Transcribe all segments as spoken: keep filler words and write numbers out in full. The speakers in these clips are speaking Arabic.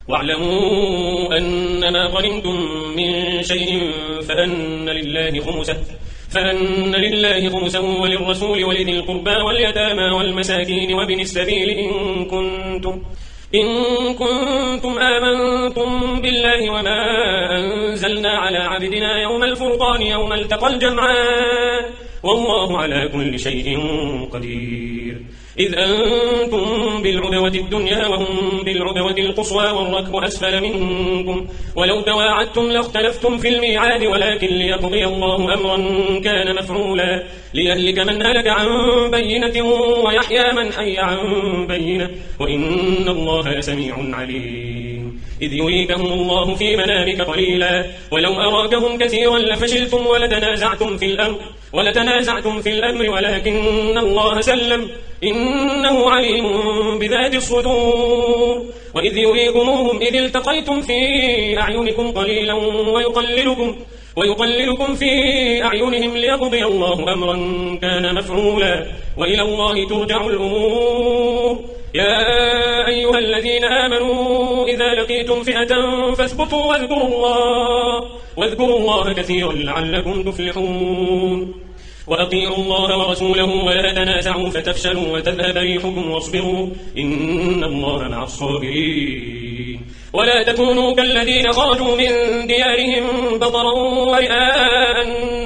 واعلموا أنما غنمتم من شيء فأن لله خمسه فأن لله خمسه وللرسول ولذي القربى واليتامى والمساكين وابن السبيل إن كنتم إن كنتم آمنتم بالله وما أنزلنا على عبدنا يوم الفرقان يوم التقى الجمعان والله على كل شيء قدير. إذ أنتم بالعدوة الدنيا وهم بالعدوة القصوى والركب أسفل منكم ولو تواعدتم لاختلفتم في الميعاد ولكن ليقضي الله أمرا كان مفعولا ليهلك من هلك عن بينة ويحيى من حي عن بينة وإن الله لسميع عليم. إذ يريكهم الله في منامك قليلا ولو أراكهم كثيرا لفشلتم ولتنازعتم في الأمر ولتنازعتم في الأمر ولكن الله سلم إنه عليم بذات الصدور. وإذ يريكموهم إذ التقيتم في أعينكم قليلا ويقللكم ويقللكم في أعينهم ليقضي الله أمرا كان مفعولا وإلى الله ترجع الأمور. يا أيها الذين آمنوا إذا لقيتم فئة فاثبتوا واذكروا الله واذكروا الله كثيرا لعلكم تفلحون. وأطيعوا الله ورسوله ولا تنازعوا فتفشلوا وتذهب ريحكم واصبروا إن الله مع الصابرين. ولا تكونوا كالذين خرجوا من ديارهم بطرا ورئاء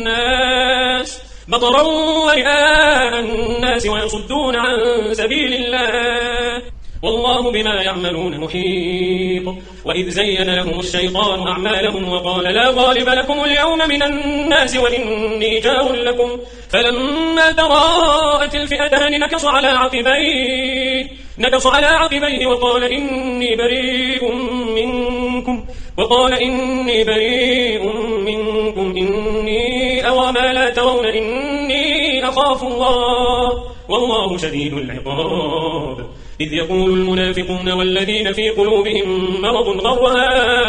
الناس بطرا ورئاء الناس ويصدون عن سبيل الله والله بما يعملون محيط. وإذ زين لهم الشيطان أعمالهم وقال لا غالب لكم اليوم من الناس وإني جار لكم فلما تراءت الفئتان نكص على عقبيه نكص على عقبيه وقال إني بريء منكم وقال إني بريء منكم إني أرى ما لا ترون إني أخاف الله والله شديد العقاب. إذ يقول المنافقون والذين في قلوبهم مرض غر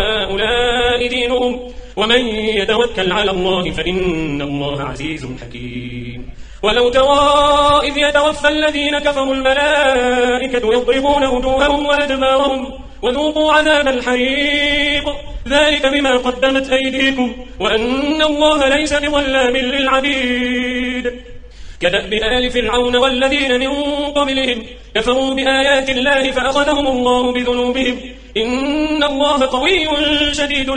هؤلاء دينهم ومن يتوكل على الله فإن الله عزيز حكيم. ولو ترى إذ يتوفى الذين كفروا الملائكة يضربون وجوههم وأدبارهم وذوقوا عذاب الحريق ذلك بما قدمت أيديكم وأن الله ليس بظلام للعبيد. كدأب آل فرعون والذين من قبلهم كفروا بآيات الله فأخذهم الله بذنوبهم إن الله قوي شديد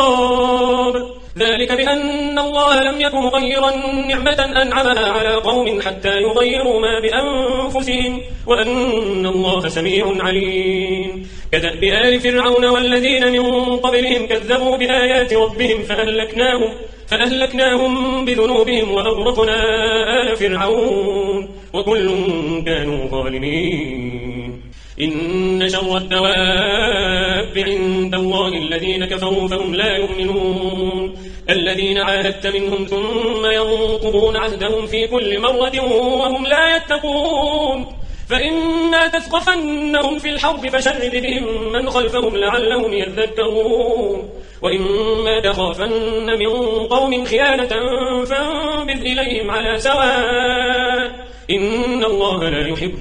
العقاب. ذلك بأن الله لم يكن مغيرا نعمة أنعمها على قوم حتى يغيروا ما بأنفسهم وأن الله سميع عليم. كدأب آل فرعون والذين من قبلهم كذبوا بآيات ربهم فأهلكناهم فأهلكناهم بذنوبهم وأغرقنا آل فرعون وكل كانوا ظالمين. إن شر الدواب عند الله الذين كفروا فهم لا يؤمنون الذين عاهدت منهم ثم ينقضون عهدهم في كل مرة وهم لا يتقون فإما تثقفنهم في الحرب فشرد بهم من خلفهم لعلهم يذكرون وإما تخافن من قوم خيانة فانبذ إليهم على سواء إن الله لا يحب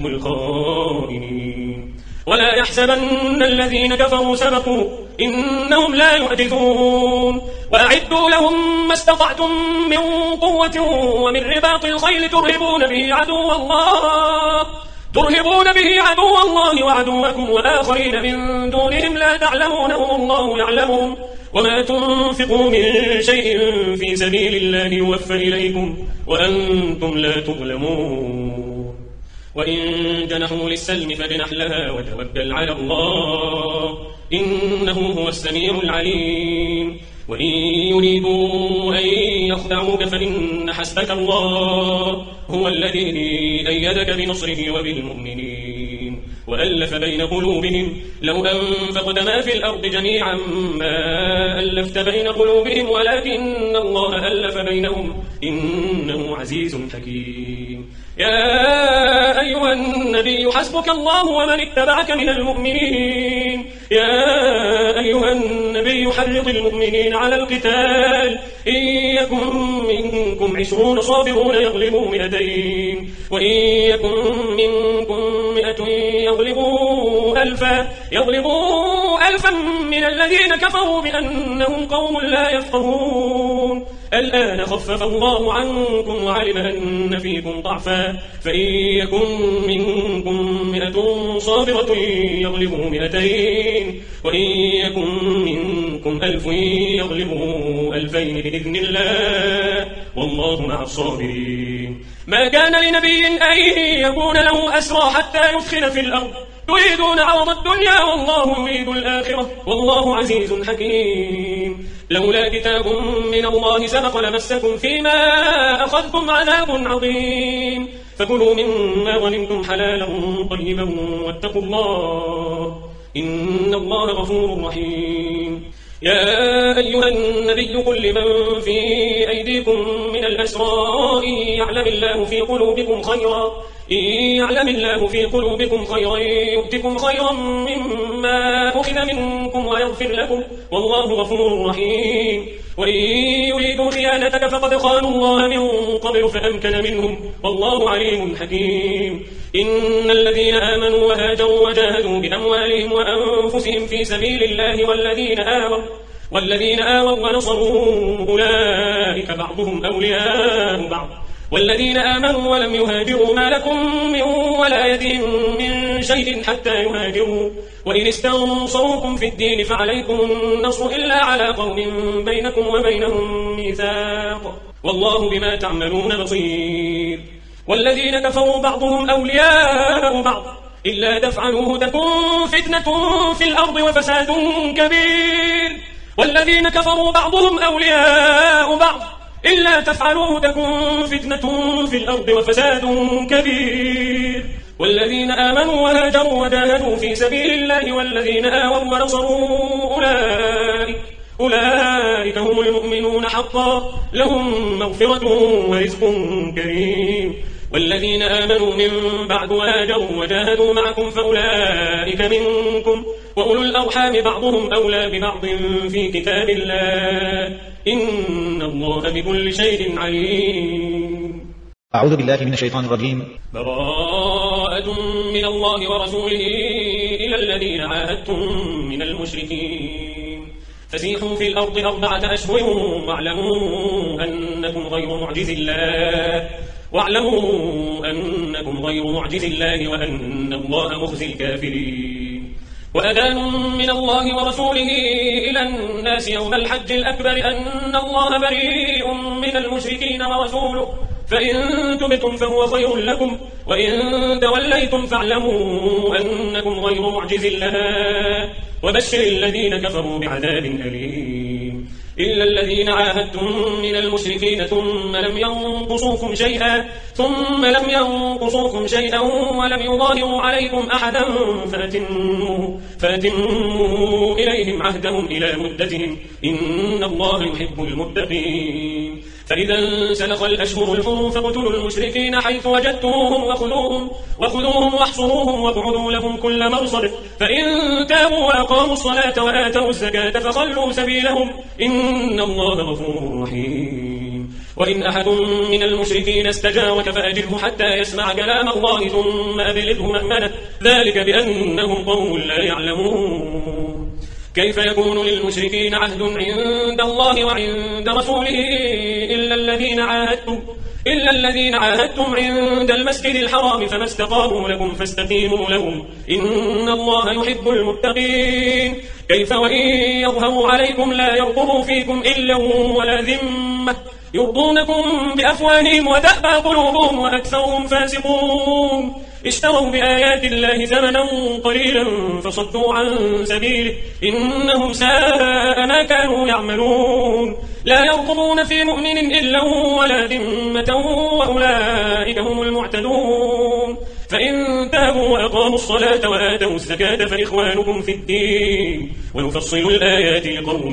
الخائنين. ولا يحسبن الذين كفروا سبقوا إنهم لا يحدثون. وأعدوا لهم ما استطعتم من قوة ومن رباط الخيل ترهبون به عدو الله ترهبون به عدو الله وعدوكم وآخرين من دونهم لا تعلمونهم الله يعلمهم وما تنفقوا من شيء في سبيل الله يوفى إليكم وأنتم لا تظلمون. وإن جنحوا للسلم فاجنح لها وتوكل على الله إنه هو السميع العليم. وإن يريدوا أن يخدعوك فإن حسبك الله هو الذي أيدك بنصره وبالمؤمنين وألف بين قلوبهم لو أنفقت ما في الأرض جميعا ما ألفت بين قلوبهم ولكن الله ألف بينهم إنه عزيز حكيم. يا أيها النبي حسبك الله ومن اتبعك من المؤمنين يا أيها النبي حرض المؤمنين على القتال إن يكن منكم عشرون صابرون يغلبوا مئتين وإن يكن منكم مئة يغلبوا ألفا يغلبوا ألفا من الذين كفروا بأنهم قوم لا يفقهون الآن خفف الله عنكم وعلم أن فيكم ضعفا فإن يكن منكم مئة صابرة يغلبوا مئتين وإن يكن منكم ألف يغلبوا ألفين بإذن الله والله مع الصابرين ما كان لنبي أن يكون له أسرى حتى يدخل في الأرض يريدون عرض الدنيا والله يريد الآخرة والله عزيز حكيم لولا كتاب من الله سبق لمسكم فيما أخذتم عذاب عظيم فكلوا مما ظلمتم حلالا طيبا واتقوا الله إن الله غفور رحيم يا أيها النبي قل لمن في أيديكم من الأسرى إن يعلم الله في قلوبكم خيرا إن يعلم الله في قلوبكم خيرا يؤتكم خيرا مما أخذ منكم ويغفر لكم والله غفور رحيم وإن يريدوا خيانتك فقد خانوا الله من قبل فأمكن منهم والله عليم حكيم إن الذين آمنوا وهاجروا وجاهدوا بأموالهم وأنفسهم في سبيل الله والذين آووا والذين آووا ونصروا أولئك بعضهم أولياء بعض والذين آمنوا ولم يهاجروا ما لكم من ولايتهم من شيء حتى يهاجروا وإن استنصروكم في الدين فعليكم النصر إلا على قوم بينكم وبينهم ميثاق والله بما تعملون بصير والذين كفروا بعضهم أولياء بعض إلا تفعلوه تكن فتنة في الأرض وفساد كبير والذين كفروا بعضهم أولياء بعض إلا تفعلوه تكن فتنة في الأرض وفساد كبير والذين آمنوا وهاجروا وجاهدوا في سبيل الله والذين آووا ونصروا أولئك أولئك هم المؤمنون حقا لهم مغفرة ورزق كريم والذين آمنوا من بعد وهاجروا وجاهدوا معكم فأولئك منكم وأولو الأرحام بعضهم أولى ببعض في كتاب الله إن الله بكل شيء عليم أعوذ بالله من الشيطان الرجيم براءة من الله ورسوله إلى الذين عاهدتم من المشركين فسيحوا في الأرض أربعة أشهر واعلموا أنكم غير معجز الله واعلموا أنكم غير معجز الله وأن الله مخزي الكافرين وأذان من الله ورسوله إلى الناس يوم الحج الأكبر أن الله بريء من المشركين ورسوله فإن تبتم فهو خير لكم وإن توليتم فاعلموا أنكم غير معجز الله وبشر الذين كفروا بعذاب أليم إلا الذين عاهدتم من المشركين ثم لم ينقصوكم شيئا ثم لم ينقصوكم شيئا ولم يظاهروا عليكم أحدا فأتموا, فأتموا إليهم عهدهم إلى مدتهم إن الله يحب المتقين فإذا انسلخ الأشهر الحرم فاقتلوا المشركين حيث وجدتموهم وخذوهم, وخذوهم واحصروهم واقعدوا لهم كل مرصد فإن تابوا وأقاموا الصلاة وآتوا الزكاة فخلوا سبيلهم إن الله غفور رحيم وإن أحد من المشركين استجارك فأجره حتى يسمع كلام الله ثم أبلغه مأمنه ذلك بأنهم قوم لا يعلمون كيف يكون للمشركين عهد عند الله وعند رسوله إلا الذين عاهدتم إلا الذين عاهدتم عند المسجد الحرام فما استقاموا لكم فاستقيموا لهم إن الله يحب المتقين كيف وإن يظهروا عليكم لا يرقبوا فيكم إلا ولا ذمة يرضونكم بأفواههم وتأبى قلوبهم وأكثرهم فاسقون اشتروا بآيات الله ثمنا قليلا فصدوا عن سبيله إنهم ساء ما كانوا يعملون لا يرقبون في مؤمن إلا ولا ذمة وأولئك هم المعتدون فإن تابوا وأقاموا الصلاة وآتوا الزكاة فإخوانكم في الدين ونفصل الآيات لقوم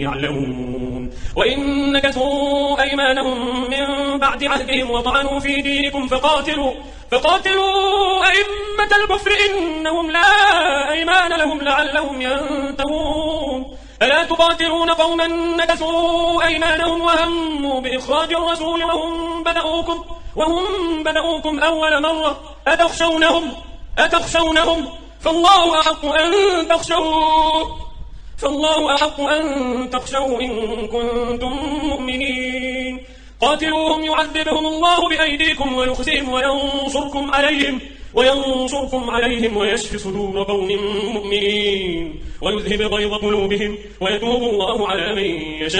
يعلمون وإن نكثوا أيمانهم من بعد عهدهم وطعنوا في دينكم فقاتلوا فقاتلوا أئمة الكفر إنهم لا أيمان لهم لعلهم ينتهون ألا تقاتلون قوما نكثوا أيمانهم وهموا بإخراج الرسول وهم بدأوكم وهم بدأوكم أول مرة أتخشونهم أتخشونهم فالله أحق أن تخشوه فالله أحق أن تخشوه إن كنتم مؤمنين. قاتلوهم يعذبهم الله بأيديكم ويخزيهم وينصركم عليهم وينصركم عليهم ويشفي صدور قوم مؤمنين ويذهب غيظ قلوبهم ويتوب الله على من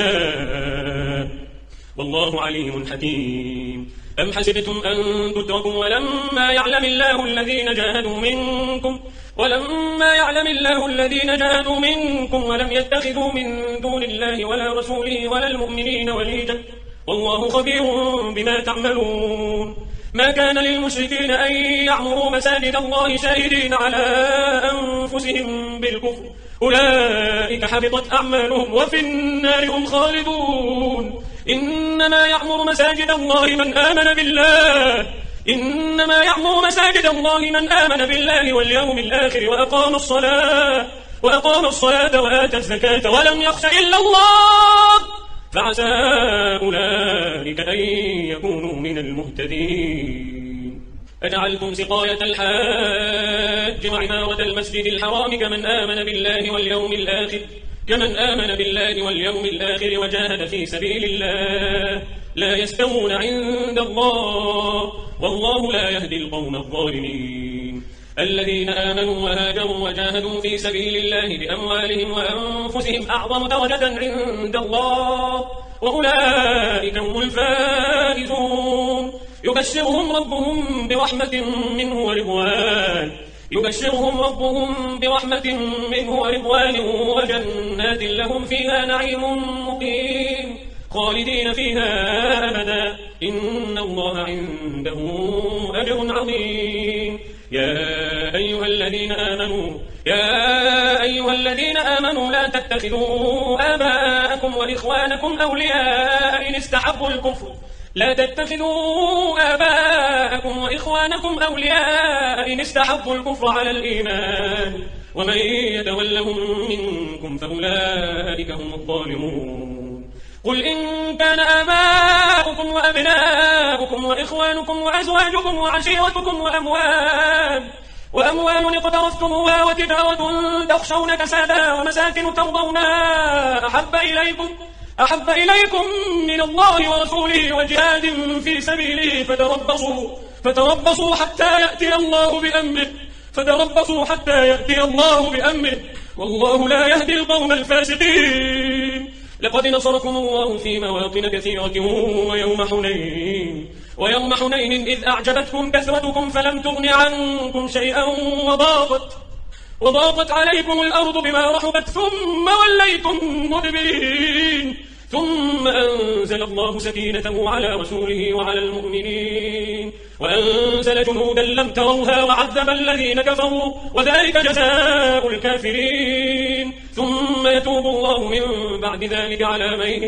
يشاء والله عليم حكيم. أم حسبتم أن تتركوا ولما يعلم الله الذين جاهدوا منكم ولما يعلم الله الذين جاهدوا منكم ولم يتخذوا من دون الله ولا رسوله ولا المؤمنين وليجا والله خبير بما تعملون. ما كان للمشركين أن يعمروا مساجد الله شاهدين على أنفسهم بالكفر أولئك حبطت أعمالهم وفي النار هم خالدون. إنما يعمر مساجد الله من آمن بالله إنما يعمر مساجد الله من آمن بالله واليوم الآخر وأقام الصلاة وأقام الصلاة وآتى الزكاة ولم يخش إلا الله فعسى أولئك أن يكونوا من المهتدين. أجعلتم سقاية الحاج وعمارة المسجد الحرام كمن آمن بالله واليوم الآخر كمن آمن بالله واليوم الآخر وجاهد في سبيل الله لا يستوون عند الله والله لا يهدي القوم الظالمين. الذين آمنوا وهاجروا وجاهدوا في سبيل الله بأموالهم وأنفسهم أعظم درجة عند الله وأولئك هم الفائزون. يبشرهم ربهم برحمة منه ورضوان يبشرهم ربهم برحمة منه ورضوان وجنات لهم فيها نعيم مقيم خالدين فيها أبدا إن الله عنده أجر عظيم. يا أيها الذين آمنوا يا أيها الذين آمنوا لا تتخذوا آباءكم وإخوانكم أولياء إن استحبوا الكفر لا تتخذوا آباءكم وإخوانكم أولياء إن استحبوا الكفر على الإيمان ومن يتولهم منكم فأولئك هم الظالمون. قل إن كان آباؤكم وأبناؤكم وإخوانكم وأزواجكم وعشيرتكم وأموال وأموال اقترفتموها وتجارة تخشون كسادها ومساكن ترضونها أحب إليكم أحب إليكم من الله ورسوله وجهاد في سبيله فتربصوا فتربصوا حتى يأتي الله بأمره فتربصوا حتى يأتي الله بأمره والله لا يهدي القوم الفاسقين. لقد نصركم الله في مواطن كثيرة ويوم حنين ويوم حنين إذ أعجبتكم كثرتكم فلم تغن عنكم شيئا وضاقت وضاقت عليكم الأرض بما رحبت ثم وليتم مدبرين ثم أنزل الله سكينته على رسوله وعلى المؤمنين وأنزل جنودا لم تروها وعذب الذين كفروا وذلك جزاء الكافرين ثم يتوب الله من بعد ذلك على من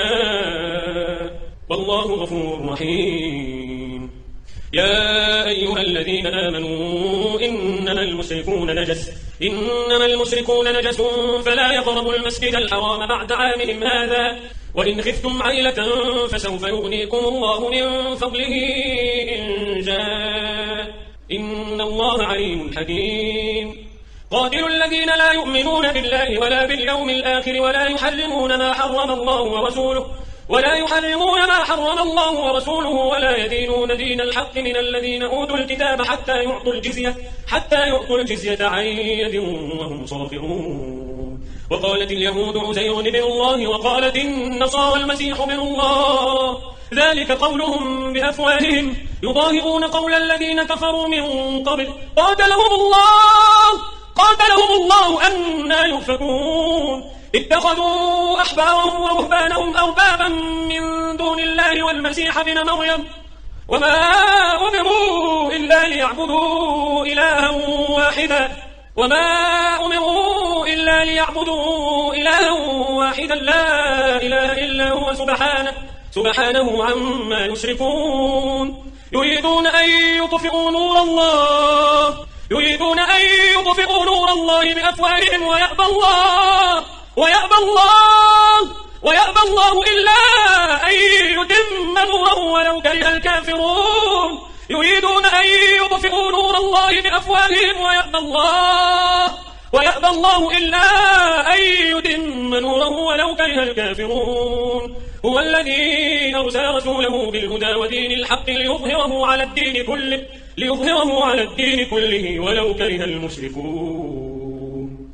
يشاء والله غفور رحيم. يا أيها الذين آمنوا إنما المشركون نجس إنما المشركون نجس فلا يقربوا المسجد الحرام بعد عامهم هذا وإن خفتم عيلة فسوف يغنيكم الله من فضله إن شاء إن الله عليم حكيم. قاتلوا الذين لا يؤمنون بالله ولا باليوم الآخر ولا يحرمون ما حرم الله ورسوله ولا يحرمون ما حرم الله ورسوله ولا يدينون دين الحق من الذين أوتوا الكتاب حتى يعطوا الجزية حتى يعطوا الجزية عن يد وهم صاغرون. وقالت اليهود عزير بن الله وقالت النصارى المسيح بن الله ذلك قولهم بأفواههم يضاهئون قول الذين كفروا من قبل قاتلهم الله قاتلهم الله أنى يؤفكون. اتخذوا أحبارهم ورهبانهم أربابا من دون الله والمسيح ابن مريم وما أمروا إلا ليعبدوا إلها واحدا وما أمروا إلا ليعبدوا إلها واحدا لا إله إلا هو سبحانه سبحانه عما يشركون. يريدون أن يطفئوا نور الله يريدون أن يطفئوا نور الله بأفواههم ويأبى الله ويأبى الله ويأبى الله إلا أن يتم نوره ولو كره الكافرون. يريدون أن يطفئوا نور الله بأفواههم ويأبى الله ويأبى الله إلا أن يتم نوره ولو كره الكافرون. هو الذي أرسل رسوله بالهدى ودين الحق ليظهره على الدين كله ليظهره على الدين كله ولو كره المشركون.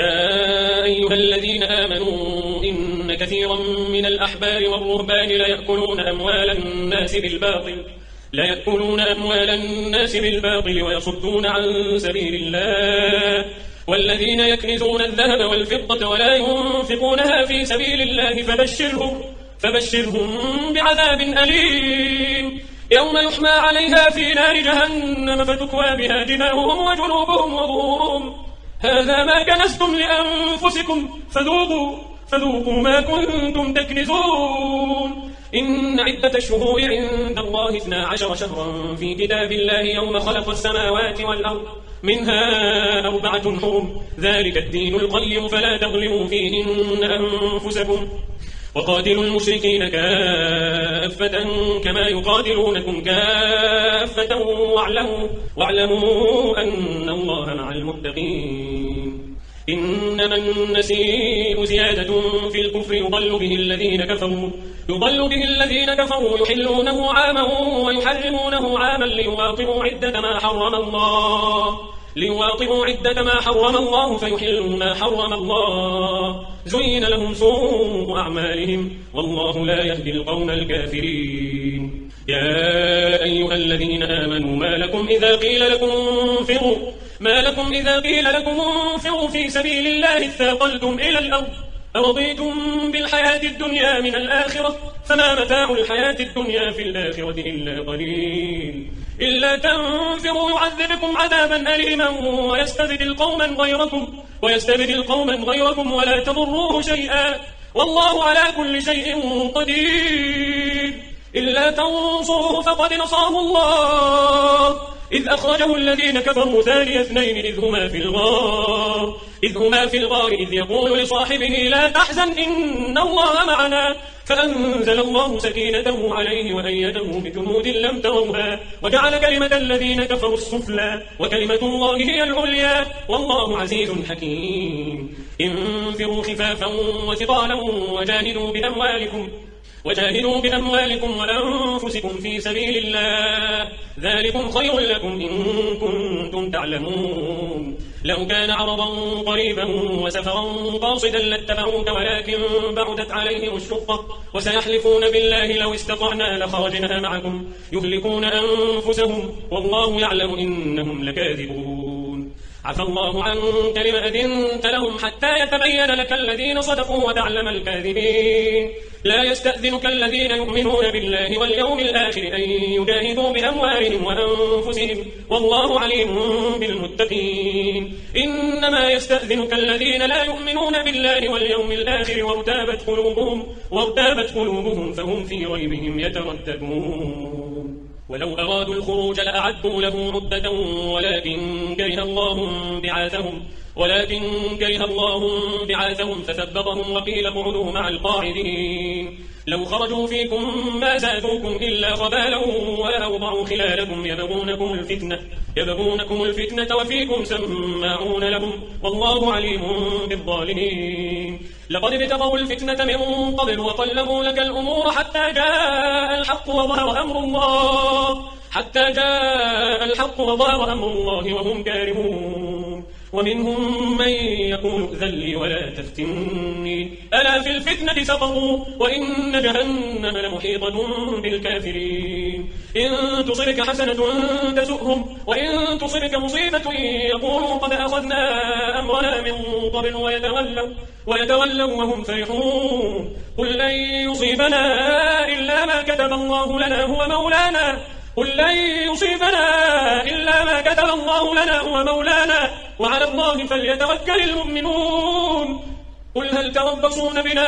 يا أيها الذين آمنوا إن كثيرا من الأحبار والرهبان ليأكلون أموال الناس بالباطل لا يأكلون أموال الناس بالباطل ويصدون عن سبيل الله والذين يكنزون الذهب والفضة ولا ينفقونها في سبيل الله فبشرهم فبشرهم بعذاب أليم يوم يحمى عليها في نار جهنم فتكوى بها جباههم وجنوبهم وظهورهم هذا ما كنزتم لأنفسكم فذوقوا فذوقوا ما كنتم تكنزون. إن عدة الشهور عند الله اثنا عشر شهرا في كتاب الله يوم خلق السماوات والأرض منها أربعة حرم ذلك الدين القيم فلا تظلموا فيهن أنفسكم وقاتلوا المشركين كافة كما يقاتلونكم كافة واعلموا, واعلموا أن الله مع المتقين. إنما النسيء زيادة في الكفر يضل به الذين كفروا يضل به الذين كفروا يحلونه عاما ويحرمونه عاما ليواطئوا عدة ما حرم الله ليواطئوا عدة ما حرم الله فيحلوا ما حرم الله زين لهم سوء أعمالهم والله لا يهدي القوم الكافرين. يا أيها الذين آمنوا ما لكم إذا قيل لكم انفروا ما لكم إذا قيل لكم انفروا في سبيل الله اثاقلتم إلى الأرض أرضيتم بالحياة الدنيا من الآخرة فما متاع الحياة الدنيا في الآخرة إلا قليل إلا تنفروا يعذبكم عذابا أليما ويستبدل قوما غيركم ويستبدل قوما غيركم ولا تضروه شيئا والله على كل شيء قدير. إلا تنصروه فقد نصره الله إذ أخرجه الذين كفروا ثاني اثنين إذ هما في الغار إذ هما في الغار إذ يقول لصاحبه لا تحزن إن الله معنا فأنزل الله سكينته عليه وأيده بجنود لم تروها وجعل كلمة الذين كفروا السفلى وكلمة الله هي العليا والله عزيز حكيم. انفروا خفافا وثقالا وجاهدوا بأموالكم وجاهدوا بأموالكم وأنفسكم في سبيل الله ذلكم خير لكم إن كنتم تعلمون. لو كان عرضا قريبا وسفرا قاصدا لاتبعوك ولكن بعدت عليهم الشقة وسيحلفون بالله لو استطعنا لخرجنا معكم يهلكون أنفسهم والله يعلم إنهم لكاذبون. عفى الله عنك لما أذنت لهم حتى يتبين لك الذين صدقوا وتعلم الكاذبين. لا يستأذنك الذين يؤمنون بالله واليوم الآخر أن يجاهدوا بأموالهم وأنفسهم والله عليم بالمتقين. إنما يستأذنك الذين لا يؤمنون بالله واليوم الآخر وارتابت قلوبهم, وارتابت قلوبهم فهم في ريبهم يترددون. ولو أرادوا الخروج لأعدوا له عدة ولكن كره الله بعاثهم ولكن كره الله بعاثهم فثبطهم وقيل اقعدوا مع القاعدين. لو خرجوا فيكم ما زادوكم إلا خبالا وأوضعوا خلالكم يبغونكم الفتنة يبغونكم الفتنة وفيكم سماعون لهم والله عليم بالظالمين. لقد ابتغوا الفتنة من قبل وقلبوا لك الأمور حتى جاء الحق وظهر أمر الله حتى جاء الحق وظهر أمر الله وهم كارهون. ومنهم من يقول ائذن لي ولا تفتني ألا في الفتنة سقطوا وإن جهنم لمحيطة بالكافرين. إن تصبك حسنة تسؤهم وإن تصبك مصيبة يقولوا قد أخذنا أمرنا من قبل ويتولوا, ويتولوا وهم فرحون. قل لن يصيبنا إلا ما كتب الله لنا هو مولانا قل لن يصيبنا إلا ما كتب الله لنا هو مولانا وعلى الله فليتوكل المؤمنون. قل هل تربصون بنا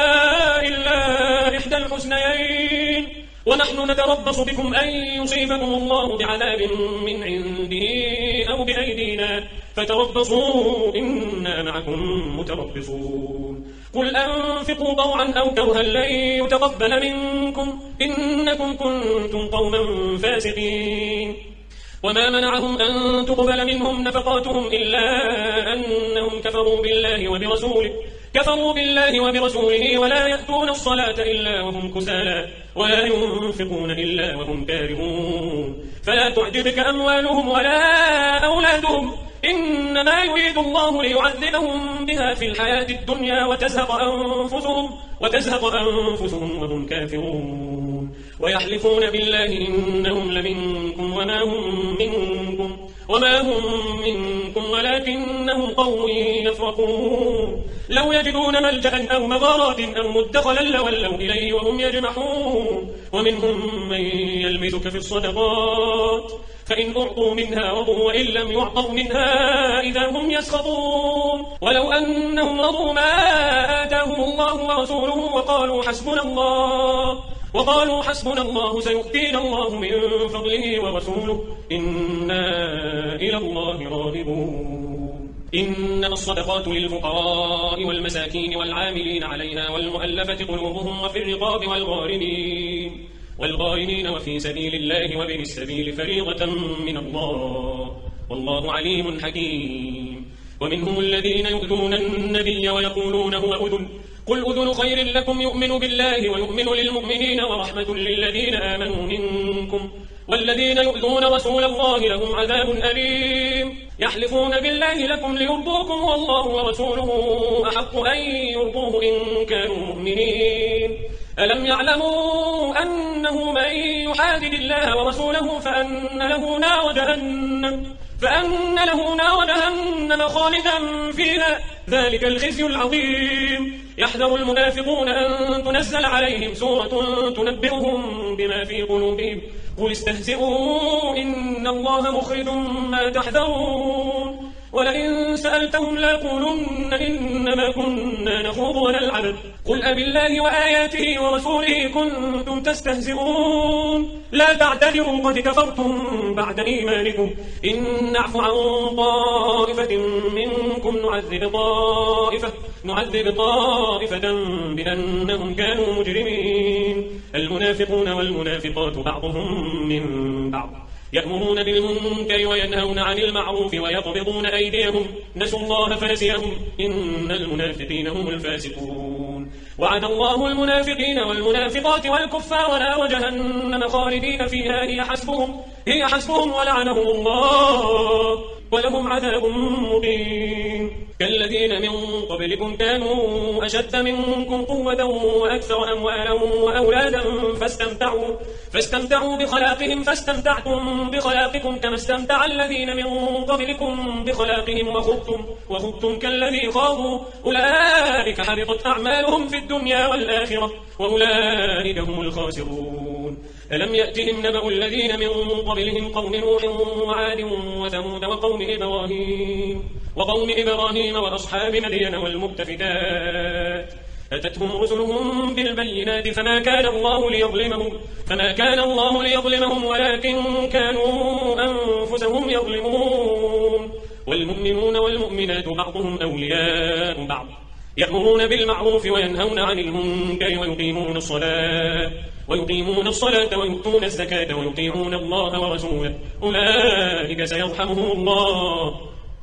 إلا إحدى الحسنيين ونحن نتربص بكم أن يصيبكم الله بعذاب من عنده أو بأيدينا فتربصوا إنا معكم متربصون. قل أنفقوا طوعا أو كرها لن يتقبل منكم إنكم كنتم قوما فاسقين. وما منعهم أن تقبل منهم نفقاتهم إلا أنهم كفروا بالله وبرسوله كفروا بالله وبرسوله ولا يأتون الصلاة إلا وهم كسالى ولا ينفقون إلا وهم كارهون فلا تعجبك أموالهم ولا أولادهم إنما يريد الله ليعذبهم بها في الحياة الدنيا وتزهق أنفسهم وتزهق أنفسهم وهم كافرون ويحلفون بالله إنهم لمنكم وما هم منكم وما هم منكم ولكنهم قوم يفرقون لو يجدون ملجأ أو مغارات أو مدخلا لولوا إليه وهم يجمحون ومنهم من يلمزك في الصدقات فإن أعطوا منها رضوا وإن لم يعطوا منها إذا هم يسخطون ولو أنهم رضوا ما آتاهم الله ورسوله وقالوا حسبنا الله وقالوا حسبنا الله سيؤتينا الله من فضله ورسوله إنا إلى الله راغبون إنما الصدقات للفقراء والمساكين والعاملين عليها والمؤلفة قلوبهم وفي الرقاب والغارمين والغارمين وفي سبيل الله وابن السبيل فريضة من الله والله عليم حكيم ومنهم الذين يؤذون النبي ويقولون هو أذن قل أذن خير لكم يؤمن بالله ويؤمن للمؤمنين ورحمة للذين آمنوا منكم والذين يؤذون رسول الله لهم عذاب أليم يحلفون بالله لكم ليرضوكم والله ورسوله أحق أن يرضوه إن كانوا مؤمنين ألم يعلموا أنه من يحادد الله ورسوله فأن له نار جهنم فأن له نار جهنم خالدا فيها ذلك الخزي العظيم يحذر المنافقون أن تنزل عليهم سورة تنبئهم بما في قلوبهم قل استهزئوا إن الله مخرج ما تحذرون ولئن سألتهم ليقولن إنما كنا نخوض ونلعب قل أبالله وآياته ورسوله كنتم تستهزئون لا تعتذروا قد كفرتم بعد إيمانكم إن نعفو عن طائفة منكم نعذب طائفة نعذب طائفة بأنهم كانوا مجرمين المنافقون والمنافقات بعضهم من بعض يأمرون بالمنكر وينهون عن المعروف ويقبضون أيديهم نسوا الله فنسيهم إن المنافقين هم الفاسقون وعد الله المنافقين والمنافقات والكفار نار جهنم خالدين فيها هي حسبهم هي حسبهم ولعنهم الله ولهم عذاب مقيم كالذين من قبلكم كانوا أشد منكم قوة وأكثر أموالا وأولادا فاستمتعوا فاستمتعوا بخلاقهم فاستمتعتم بخلاقكم كما استمتع الذين من قبلكم بخلاقهم وخضتم وخضتم كالذي خاضوا أولئك حبطت أعمالهم في الدنيا والآخرة وأولئك هم الخاسرون ألم يأتهم نبأ الذين من قبلهم قوم نوح وعاد وثمود وقوم إبراهيم وقوم إبراهيم وأصحاب مدين والمؤتفكات أتتهم رسلهم بالبينات فما كان الله ليظلمهم فما كان الله ليظلمهم ولكن كانوا أنفسهم يظلمون والمؤمنون والمؤمنات بعضهم أولياء بعض يأمرون بالمعروف وينهون عن المنكر ويقيمون الصلاة ويقيمون الصلاة ويؤتون الزكاة ويطيعون الله ورسوله أولئك سيرحمهم الله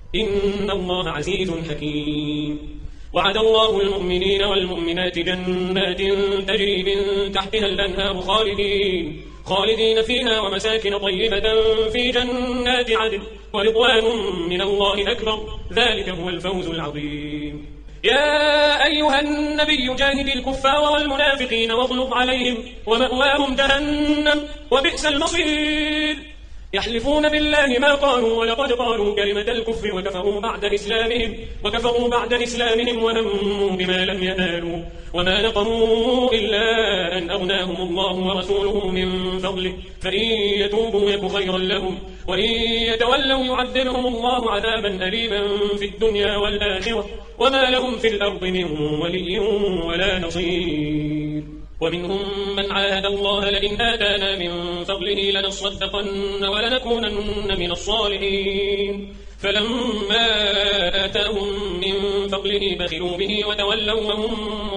إن الله عزيز حكيم وعد الله المؤمنين والمؤمنات جنات تجري من تحتها الأنهار خالدين خالدين فيها ومساكن طيبة في جنات عدن ورضوان من الله أكبر ذلك هو الفوز العظيم يا أيها النبي جاهد الكفار والمنافقين واغلظ عليهم ومأواهم جهنم وبئس المصير يحلفون بالله ما قالوا ولقد قالوا كلمة الكفر وكفروا بعد إسلامهم وكفروا بعد إسلامهم وهموا بما لم ينالوا وما نقموا إلا أن أغناهم الله ورسوله من فضله فإن يتوبوا يك خيرا لهم وإن يتولوا يعذبهم الله عذابا أليما في الدنيا والآخرة وما لهم في الأرض من ولي ولا نصير ومنهم من عاهد الله لئن آتانا من فضله لنصدقن ولنكونن من الصالحين فلما آتاهم من فضله بخلوا به وتولوا وهم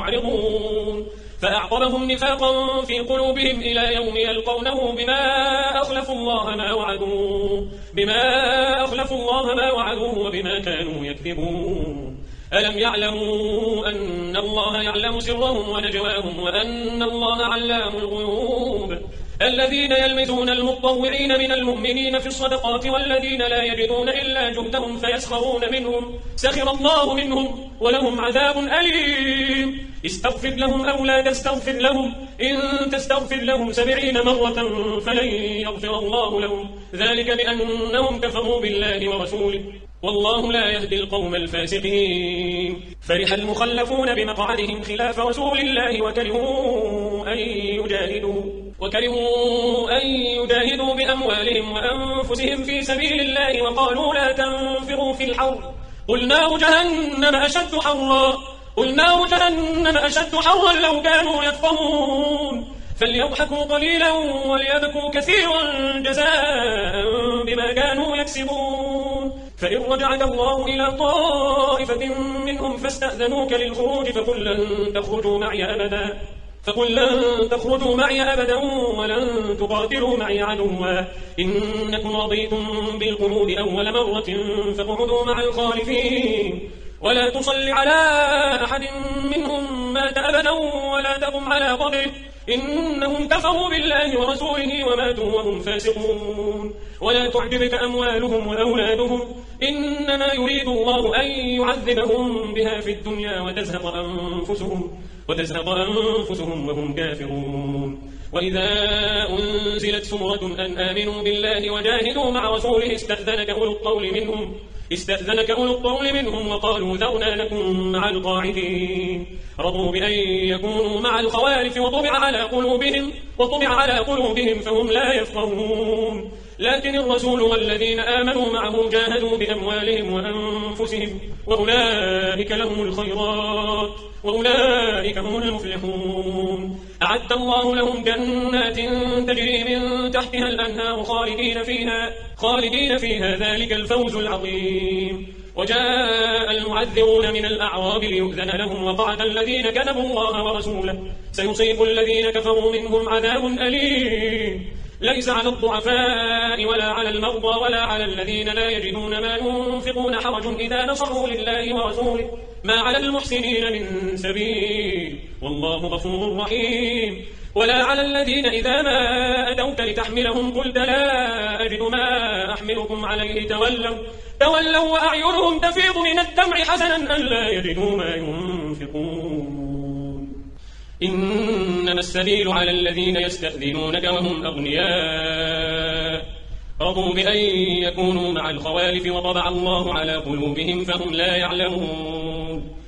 معرضون فأعقبهم نفاقا في قلوبهم إلى يوم يلقونه بما أخلفوا الله ما وعدوه بما أخلفوا الله ما وعدوه وبما كانوا يكذبون ألم يعلموا أن الله يعلم سرهم ونجواهم وأن الله علام الغيوب الذين يلمزون المطوعين من المؤمنين في الصدقات والذين لا يجدون إلا جهدهم فيسخرون منهم سخر الله منهم ولهم عذاب أليم استغفر لهم أو لا تستغفر لهم إن تستغفر لهم سبعين مرة فلن يغفر الله لهم ذلك بأنهم كفروا بالله ورسوله والله لا يهدي القوم الفاسقين فرح المخلفون بمقعدهم خلاف رسول الله وكرهوا أن يجاهدوا وكرهوا أن يجاهدوا بأموالهم وأنفسهم في سبيل الله وقالوا لا تنفروا في الحر قل نار جهنم أشد حرا قل نار جهنم أشد حرا لو كانوا يفقهون فليضحكوا قليلا وليبكوا كثيرا جزاء بما كانوا يكسبون فإن رجعك الله إلى طائفة منهم فاستأذنوك للخروج فقل لن تخرجوا معي أبدا فقل لن تخرجوا معي أبدا ولن تقاتلوا معي عدوا إنكم رضيتم بالقعود أول مرة فاقعدوا مع الخالفين ولا تصل على أحد منهم مات أبدا ولا تقم على قبره إنهم كفروا بالله ورسوله وماتوا وهم فاسقون ولا تعجبك أموالهم وأولادهم إنما يريد الله أن يعذبهم بها في الدنيا وتزهق أنفسهم وتزهق أنفسهم وهم كافرون وإذا أنزلت سورة أن آمنوا بالله وجاهدوا مع رسوله استأذنك أولو الطول منهم استأذنك أولو الطول منهم وقالوا ذرنا لكم مع القاعدين رضوا بأن يكونوا مع الخوالف وطبع على قلوبهم وطبع على قلوبهم فهم لا يفقهون لكن الرسول والذين آمنوا معه جاهدوا بأموالهم وأنفسهم وأولئك لهم الخيرات وأولئك هم المفلحون أعد الله لهم جنات تجري من تحتها الأنهار خالدين فيها خالدين فيها ذلك الفوز العظيم وجاء المعذرون من الأعراب ليؤذن لهم وقعد الذين كذبوا الله ورسوله سيصيب الذين كفروا منهم عذاب أليم ليس على الضعفاء ولا على المرضى ولا على الذين لا يجدون ما ينفقون حرج إذا نصروا لله ورسوله ما على المحسنين من سبيل والله غفور رحيم ولا على الذين إذا ما أتوك لتحملهم قلت لا أجد ما أحملكم عليه تولوا تولوا وأعينهم تفيض من الدمع حزنا ألا يجدوا ما ينفقون إنما السبيل على الذين يستأذنونك وهم أغنياء رضوا بأن يكونوا مع الخوالف وطبع الله على قلوبهم فهم لا يعلمون